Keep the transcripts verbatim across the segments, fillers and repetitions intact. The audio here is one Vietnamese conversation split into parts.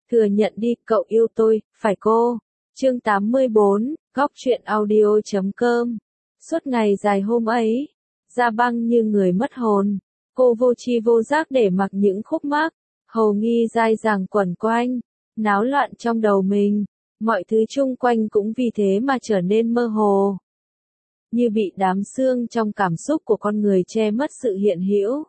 Thừa nhận đi, cậu yêu tôi, phải cô. Chương tám mươi bốn, góc truyện audio chấm com. Suốt ngày dài hôm ấy, Gia Băng như người mất hồn. Cô vô tri vô giác để mặc những khúc mắc, hầu nghi dai dẳng quẩn quanh, náo loạn trong đầu mình. Mọi thứ chung quanh cũng vì thế mà trở nên mơ hồ. Như bị đám xương trong cảm xúc của con người che mất sự hiện hữu.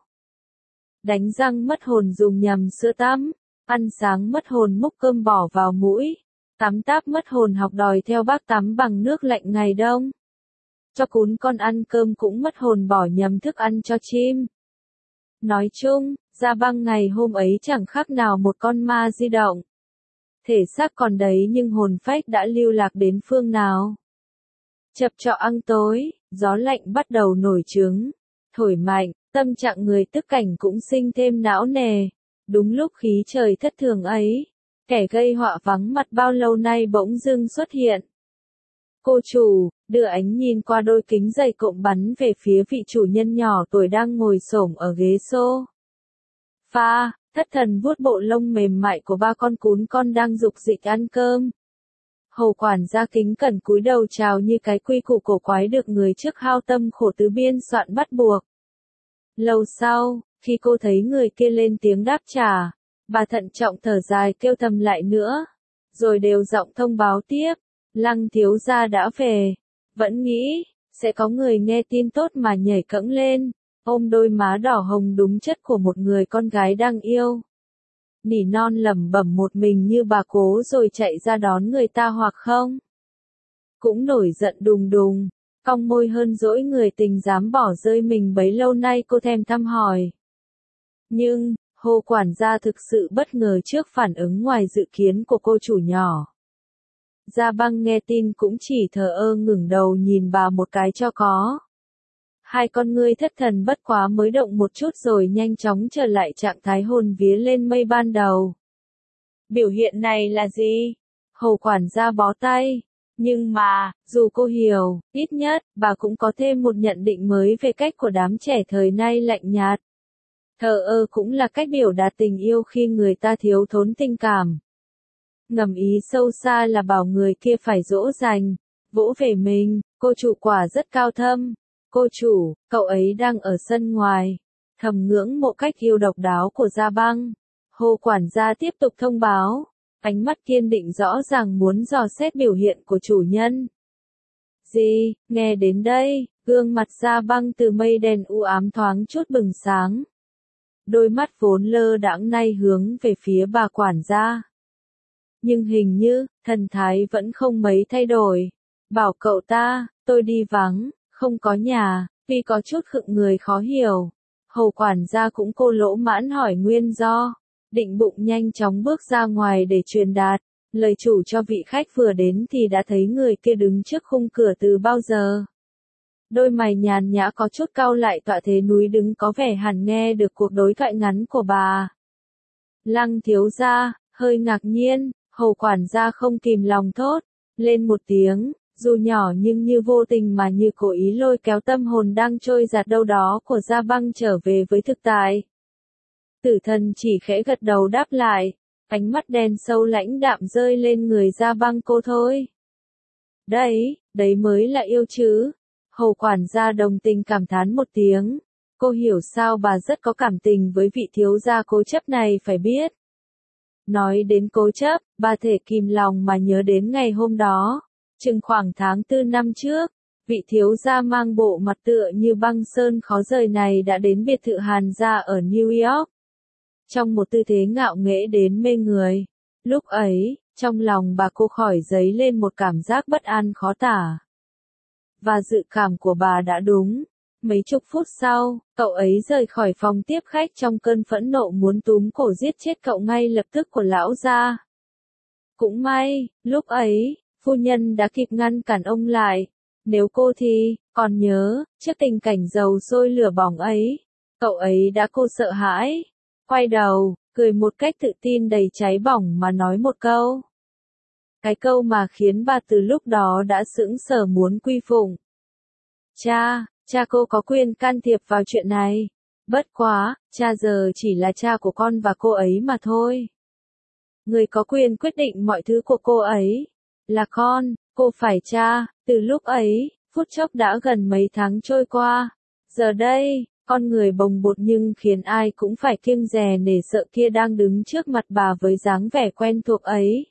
Đánh răng mất hồn dùng nhầm sữa tắm. Ăn sáng mất hồn múc cơm bỏ vào mũi. Tắm táp mất hồn học đòi theo bác tắm bằng nước lạnh ngày đông. Cho cún con ăn cơm cũng mất hồn bỏ nhầm thức ăn cho chim. Nói chung, Gia Băng ngày hôm ấy chẳng khác nào một con ma di động. Thể xác còn đấy nhưng hồn phách đã lưu lạc đến phương nào. Chập chọ ăn tối, gió lạnh bắt đầu nổi trứng, thổi mạnh, tâm trạng người tức cảnh cũng sinh thêm não nề. Đúng lúc khí trời thất thường ấy, kẻ gây họa vắng mặt bao lâu nay bỗng dưng xuất hiện. Cô chủ, đưa ánh nhìn qua đôi kính dày cộm bắn về phía vị chủ nhân nhỏ tuổi đang ngồi xổm ở ghế xô. Pha, thất thần vuốt bộ lông mềm mại của ba con cún con đang rục rịch ăn cơm. Hầu quản gia kính cẩn cúi đầu chào như cái quy củ cổ quái được người trước hao tâm khổ tứ biên soạn bắt buộc. Lâu sau, khi cô thấy người kia lên tiếng đáp trả, bà thận trọng thở dài kêu thầm lại nữa, rồi đều giọng thông báo tiếp, Lăng thiếu gia đã về. Vẫn nghĩ, sẽ có người nghe tin tốt mà nhảy cẫng lên, ôm đôi má đỏ hồng đúng chất của một người con gái đang yêu. Nỉ non lẩm bẩm một mình như bà cố rồi chạy ra đón người ta hoặc không. Cũng nổi giận đùng đùng, cong môi hơn dỗi người tình dám bỏ rơi mình bấy lâu nay cô thèm thăm hỏi. Nhưng, Hồ quản gia thực sự bất ngờ trước phản ứng ngoài dự kiến của cô chủ nhỏ. Gia Băng nghe tin cũng chỉ thờ ơ ngẩng đầu nhìn bà một cái cho có. Hai con ngươi thất thần bất quá mới động một chút rồi nhanh chóng trở lại trạng thái hồn vía lên mây ban đầu. Biểu hiện này là gì? Hồ quản gia bó tay. Nhưng mà, dù cô hiểu, ít nhất, bà cũng có thêm một nhận định mới về cách của đám trẻ thời nay lạnh nhạt. Thờ ơ cũng là cách biểu đạt tình yêu khi người ta thiếu thốn tình cảm. Ngầm ý sâu xa là bảo người kia phải dỗ dành, vỗ về mình, cô chủ quả rất cao thâm. Cô chủ, cậu ấy đang ở sân ngoài. Thầm ngưỡng mộ cách yêu độc đáo của Gia Băng. Hồ quản gia tiếp tục thông báo. Ánh mắt kiên định rõ ràng muốn dò xét biểu hiện của chủ nhân. Gì, nghe đến đây, gương mặt Gia Băng từ mây đen u ám thoáng chút bừng sáng. Đôi mắt vốn lơ đãng nay hướng về phía bà quản gia. Nhưng hình như, thần thái vẫn không mấy thay đổi. Bảo cậu ta, tôi đi vắng, không có nhà, vì có chút khựng người khó hiểu. Hầu quản gia cũng cô lỗ mãn hỏi nguyên do. Định bụng nhanh chóng bước ra ngoài để truyền đạt. Lời chủ cho vị khách vừa đến thì đã thấy người kia đứng trước khung cửa từ bao giờ. Đôi mày nhàn nhã có chút cau lại tọa thế núi đứng có vẻ hẳn nghe được cuộc đối thoại ngắn của bà. Lăng thiếu gia, hơi ngạc nhiên, hầu quản gia không kìm lòng thốt, lên một tiếng, dù nhỏ nhưng như vô tình mà như cố ý lôi kéo tâm hồn đang trôi giạt đâu đó của Gia Băng trở về với thực tại. Tử thần chỉ khẽ gật đầu đáp lại, ánh mắt đen sâu lãnh đạm rơi lên người Gia Băng cô thôi. Đấy, đấy mới là yêu chứ. Hầu quản gia đồng tình cảm thán một tiếng. Cô hiểu sao bà rất có cảm tình với vị thiếu gia cố chấp này phải biết. Nói đến cố chấp, bà thể kìm lòng mà nhớ đến ngày hôm đó. Chừng khoảng tháng tư năm trước, vị thiếu gia mang bộ mặt tựa như băng sơn khó rời này đã đến biệt thự Hàn gia ở New York. Trong một tư thế ngạo nghễ đến mê người. Lúc ấy, trong lòng bà cô khỏi dấy lên một cảm giác bất an khó tả. Và dự cảm của bà đã đúng. Mấy chục phút sau, cậu ấy rời khỏi phòng tiếp khách trong cơn phẫn nộ muốn túm cổ giết chết cậu ngay lập tức của lão gia. Cũng may, lúc ấy, phu nhân đã kịp ngăn cản ông lại. Nếu cô thì, còn nhớ, trước tình cảnh dầu sôi lửa bỏng ấy, cậu ấy đã cô sợ hãi. Quay đầu, cười một cách tự tin đầy cháy bỏng mà nói một câu. Cái câu mà khiến bà từ lúc đó đã sững sờ muốn quy phụng. Cha, cha cô có quyền can thiệp vào chuyện này. Bất quá, cha giờ chỉ là cha của con và cô ấy mà thôi. Người có quyền quyết định mọi thứ của cô ấy. Là con, cô phải cha. Từ lúc ấy, phút chốc đã gần mấy tháng trôi qua. Giờ đây, con người bồng bột nhưng khiến ai cũng phải kiêng dè nể sợ kia đang đứng trước mặt bà với dáng vẻ quen thuộc ấy.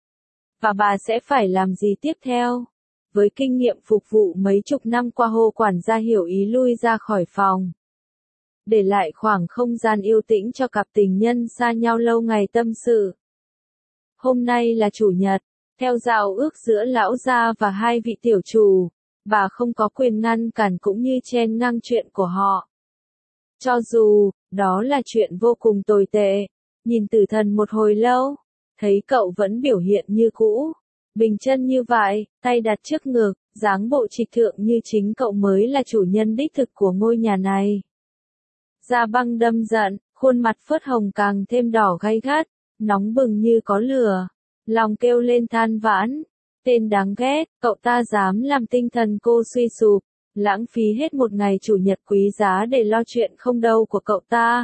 Và bà sẽ phải làm gì tiếp theo? Với kinh nghiệm phục vụ mấy chục năm qua, Hồ quản gia hiểu ý lui ra khỏi phòng. Để lại khoảng không gian yêu tĩnh cho cặp tình nhân xa nhau lâu ngày tâm sự. Hôm nay là chủ nhật, theo giao ước giữa lão gia và hai vị tiểu chủ, bà không có quyền ngăn cản cũng như chen ngang chuyện của họ. Cho dù, đó là chuyện vô cùng tồi tệ, nhìn Tử Thần một hồi lâu, thấy cậu vẫn biểu hiện như cũ, bình chân như vậy, tay đặt trước ngực, dáng bộ trịch thượng như chính cậu mới là chủ nhân đích thực của ngôi nhà này. Gia Băng đâm giận, khuôn mặt phớt hồng càng thêm đỏ gay gắt, nóng bừng như có lửa, lòng kêu lên than vãn. Tên đáng ghét, cậu ta dám làm tinh thần cô suy sụp, lãng phí hết một ngày chủ nhật quý giá để lo chuyện không đâu của cậu ta.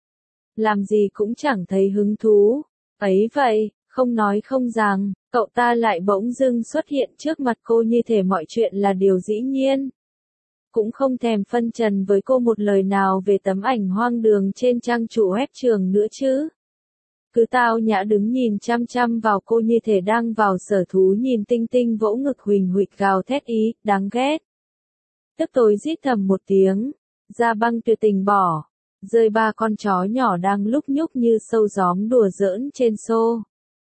Làm gì cũng chẳng thấy hứng thú. Ấy vậy, không nói không rằng, cậu ta lại bỗng dưng xuất hiện trước mặt cô như thể mọi chuyện là điều dĩ nhiên. Cũng không thèm phân trần với cô một lời nào về tấm ảnh hoang đường trên trang chủ web trường nữa chứ. Cứ tao nhã đứng nhìn chăm chăm vào cô như thể đang vào sở thú nhìn tinh tinh vỗ ngực huỳnh huỵch gào thét ý, đáng ghét. Tức tối rít thầm một tiếng, Gia Băng tuyệt tình bỏ, rơi ba con chó nhỏ đang lúc nhúc như sâu gióm đùa giỡn trên xô.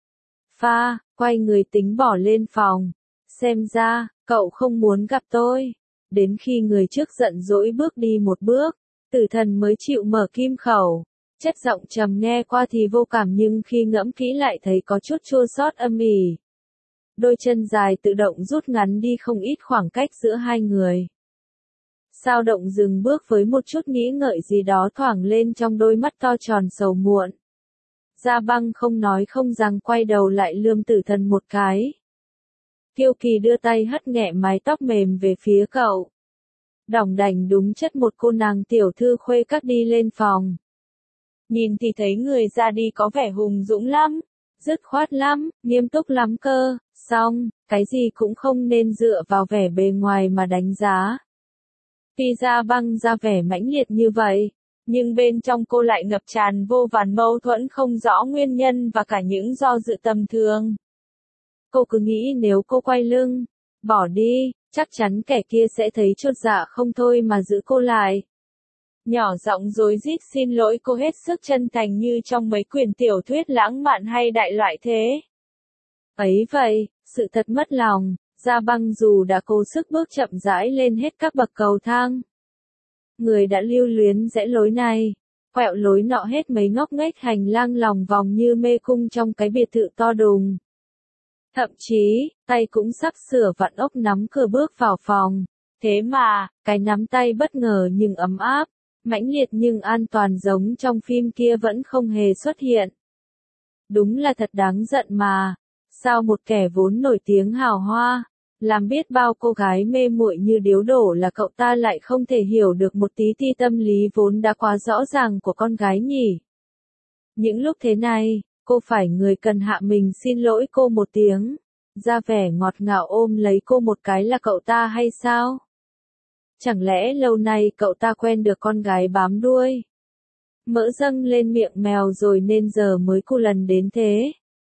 Pha, quay người tính bỏ lên phòng, xem ra, cậu không muốn gặp tôi. Đến khi người trước giận dỗi bước đi một bước, Tử Thần mới chịu mở kim khẩu. Chất giọng trầm nghe qua thì vô cảm nhưng khi ngẫm kỹ lại thấy có chút chua xót âm ỉ. Đôi chân dài tự động rút ngắn đi không ít khoảng cách giữa hai người. Sao Động dừng bước với một chút nghĩ ngợi gì đó thoảng lên trong đôi mắt to tròn sầu muộn. Gia Băng không nói không rằng quay đầu lại lườm Tử Thần một cái. Kiêu kỳ đưa tay hất nhẹ mái tóc mềm về phía cậu. Đỏng đảnh đúng chất một cô nàng tiểu thư khuê các đi lên phòng. Nhìn thì thấy người ra đi có vẻ hùng dũng lắm, dứt khoát lắm, nghiêm túc lắm cơ, xong, cái gì cũng không nên dựa vào vẻ bề ngoài mà đánh giá. Tuy Gia Băng ra vẻ mãnh liệt như vậy, nhưng bên trong cô lại ngập tràn vô vàn mâu thuẫn không rõ nguyên nhân và cả những do dự tầm thường. Cô cứ nghĩ nếu cô quay lưng, bỏ đi, chắc chắn kẻ kia sẽ thấy chột dạ không thôi mà giữ cô lại. Nhỏ giọng rối rít xin lỗi cô hết sức chân thành như trong mấy quyển tiểu thuyết lãng mạn hay đại loại thế. Ấy vậy, sự thật mất lòng, Gia Băng dù đã cố sức bước chậm rãi lên hết các bậc cầu thang. Người đã lưu luyến rẽ lối này, quẹo lối nọ hết mấy ngóc ngách hành lang lòng vòng như mê cung trong cái biệt thự to đùng. Thậm chí, tay cũng sắp sửa vặn ốc nắm cửa bước vào phòng. Thế mà, cái nắm tay bất ngờ nhưng ấm áp, mãnh liệt nhưng an toàn giống trong phim kia vẫn không hề xuất hiện. Đúng là thật đáng giận mà. Sao một kẻ vốn nổi tiếng hào hoa, làm biết bao cô gái mê muội như điếu đổ là cậu ta lại không thể hiểu được một tí ti tâm lý vốn đã quá rõ ràng của con gái nhỉ? Những lúc thế này, cô phải người cần hạ mình xin lỗi cô một tiếng, ra vẻ ngọt ngào ôm lấy cô một cái là cậu ta hay sao? Chẳng lẽ lâu nay cậu ta quen được con gái bám đuôi? Mỡ dâng lên miệng mèo rồi nên giờ mới cô lần đến thế.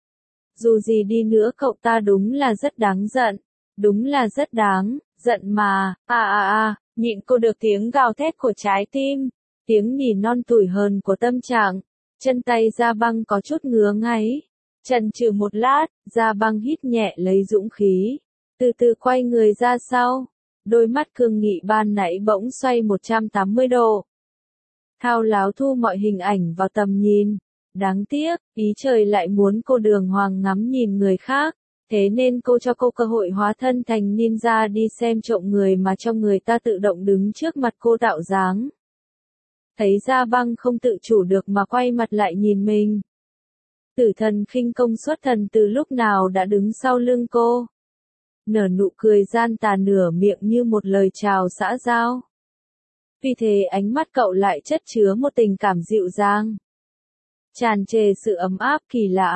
Dù gì đi nữa cậu ta đúng là rất đáng giận, đúng là rất đáng, giận mà, à à à, nhịn cô được tiếng gào thét của trái tim, tiếng nỉ non tủi hờn của tâm trạng, chân tay Gia Băng có chút ngứa ngáy, chần chừ một lát, Gia Băng hít nhẹ lấy dũng khí, từ từ quay người ra sau, đôi mắt cương nghị ban nãy bỗng xoay một trăm tám mươi độ. Thao láo thu mọi hình ảnh vào tầm nhìn. Đáng tiếc, ý trời lại muốn cô đường hoàng ngắm nhìn người khác, thế nên cô cho cô cơ hội hóa thân thành ninja đi xem trộm người mà cho người ta tự động đứng trước mặt cô tạo dáng. Thấy Gia Băng không tự chủ được mà quay mặt lại nhìn mình. Tử Thần khinh công xuất thần từ lúc nào đã đứng sau lưng cô. Nở nụ cười gian tà nửa miệng như một lời chào xã giao. Vì thế ánh mắt cậu lại chất chứa một tình cảm dịu dàng. Tràn trề sự ấm áp kỳ lạ.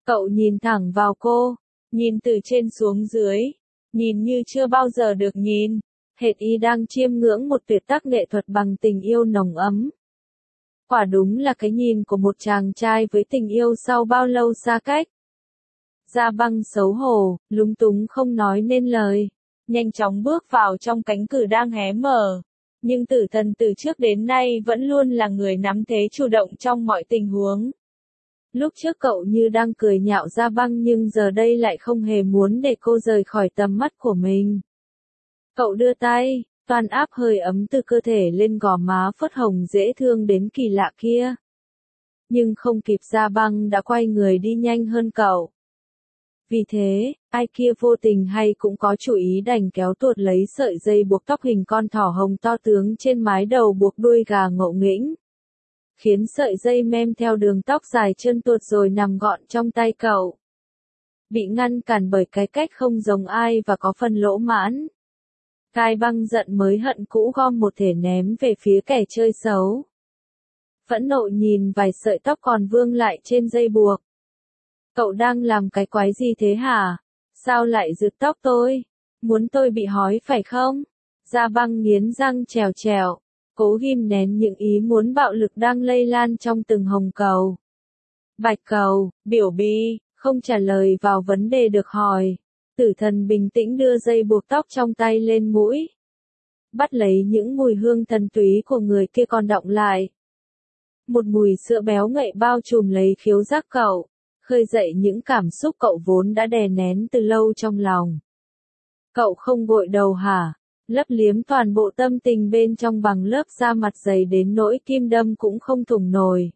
Cậu nhìn thẳng vào cô, nhìn từ trên xuống dưới, nhìn như chưa bao giờ được nhìn, hệt y đang chiêm ngưỡng một tuyệt tác nghệ thuật bằng tình yêu nồng ấm. Quả đúng là cái nhìn của một chàng trai với tình yêu sau bao lâu xa cách. Gia Băng xấu hổ, lúng túng không nói nên lời, nhanh chóng bước vào trong cánh cửa đang hé mở. Nhưng Tử Thần từ trước đến nay vẫn luôn là người nắm thế chủ động trong mọi tình huống. Lúc trước cậu như đang cười nhạo Gia Băng nhưng giờ đây lại không hề muốn để cô rời khỏi tầm mắt của mình. Cậu đưa tay, toàn áp hơi ấm từ cơ thể lên gò má phớt hồng dễ thương đến kỳ lạ kia. Nhưng không kịp, Gia Băng đã quay người đi nhanh hơn cậu. Vì thế, ai kia vô tình hay cũng có chủ ý đành kéo tuột lấy sợi dây buộc tóc hình con thỏ hồng to tướng trên mái đầu buộc đuôi gà ngộ nghĩnh. Khiến sợi dây mem theo đường tóc dài trơn tuột rồi nằm gọn trong tay cậu. Bị ngăn cản bởi cái cách không giống ai và có phần lỗ mãn. Cai Băng giận mới hận cũ gom một thể ném về phía kẻ chơi xấu. Phẫn nộ nhìn vài sợi tóc còn vương lại trên dây buộc. Cậu đang làm cái quái gì thế hả? Sao lại rực tóc tôi? Muốn tôi bị hói phải không? Gia Băng nghiến răng trèo trèo, cố ghim nén những ý muốn bạo lực đang lây lan trong từng hồng cầu. Bạch cầu, biểu bi, không trả lời vào vấn đề được hỏi. Tử Thần bình tĩnh đưa dây buộc tóc trong tay lên mũi. Bắt lấy những mùi hương thần túy của người kia còn đọng lại. Một mùi sữa béo ngậy bao trùm lấy khiếu giác cậu, khơi dậy những cảm xúc cậu vốn đã đè nén từ lâu trong lòng. Cậu không gội đầu hả? Lấp liếm toàn bộ tâm tình bên trong bằng lớp da mặt dày đến nỗi kim đâm cũng không thủng nổi.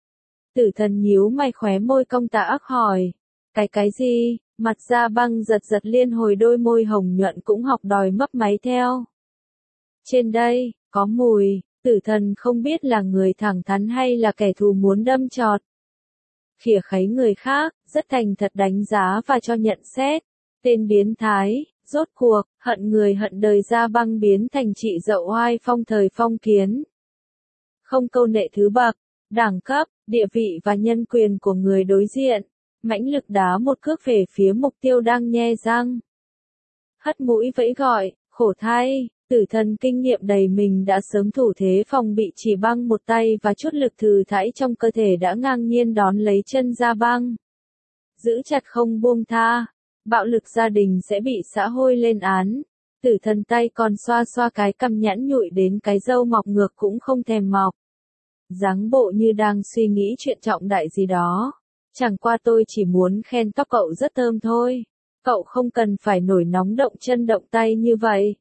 Tử Thần nhíu mày, khóe môi cong tà ác hỏi. Cái cái gì? Mặt Gia Băng giật giật liên hồi, đôi môi hồng nhuận cũng học đòi mấp máy theo. Trên đây, có mùi. Tử Thần không biết là người thẳng thắn hay là kẻ thù muốn đâm chọt. Khỉa kháy người khác, rất thành thật đánh giá và cho nhận xét. Tên biến thái, rốt cuộc, hận người hận đời. Gia Băng biến thành chị dậu oai phong thời phong kiến. Không câu nệ thứ bậc, đẳng cấp, địa vị và nhân quyền của người đối diện. Mãnh lực đá một cước về phía mục tiêu đang nhe răng. Hất mũi vẫy gọi, khổ thay, Tử Thần kinh nghiệm đầy mình đã sớm thủ thế phòng bị, chỉ băng một tay và chút lực thừa thãi trong cơ thể đã ngang nhiên đón lấy chân Gia Băng. Giữ chặt không buông tha, bạo lực gia đình sẽ bị xã hội lên án. Tử Thần tay còn xoa xoa cái cằm nhẵn nhụi đến cái râu mọc ngược cũng không thèm mọc. Dáng bộ như đang suy nghĩ chuyện trọng đại gì đó. Chẳng qua tôi chỉ muốn khen tóc cậu rất thơm thôi. Cậu không cần phải nổi nóng động chân động tay như vậy.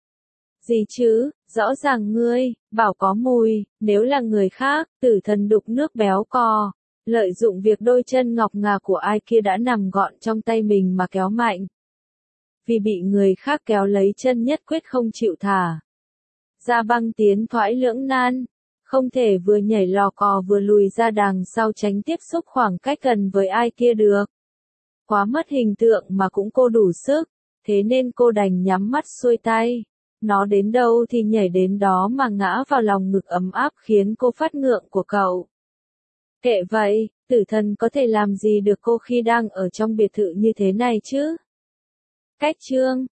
Gì chứ, rõ ràng ngươi, bảo có mùi, nếu là người khác, Tử Thần đục nước béo cò. Lợi dụng việc đôi chân ngọc ngà của ai kia đã nằm gọn trong tay mình mà kéo mạnh. Vì bị người khác kéo lấy chân nhất quyết không chịu thả. Gia Băng tiến thoái lưỡng nan. Không thể vừa nhảy lò cò vừa lùi ra đằng sau tránh tiếp xúc khoảng cách gần với ai kia được. Quá mất hình tượng mà cũng cô đủ sức, thế nên cô đành nhắm mắt xuôi tay. Nó đến đâu thì nhảy đến đó mà ngã vào lòng ngực ấm áp khiến cô phát ngượng của cậu. Kệ vậy, Tử Thần có thể làm gì được cô khi đang ở trong biệt thự như thế này chứ? Cách chương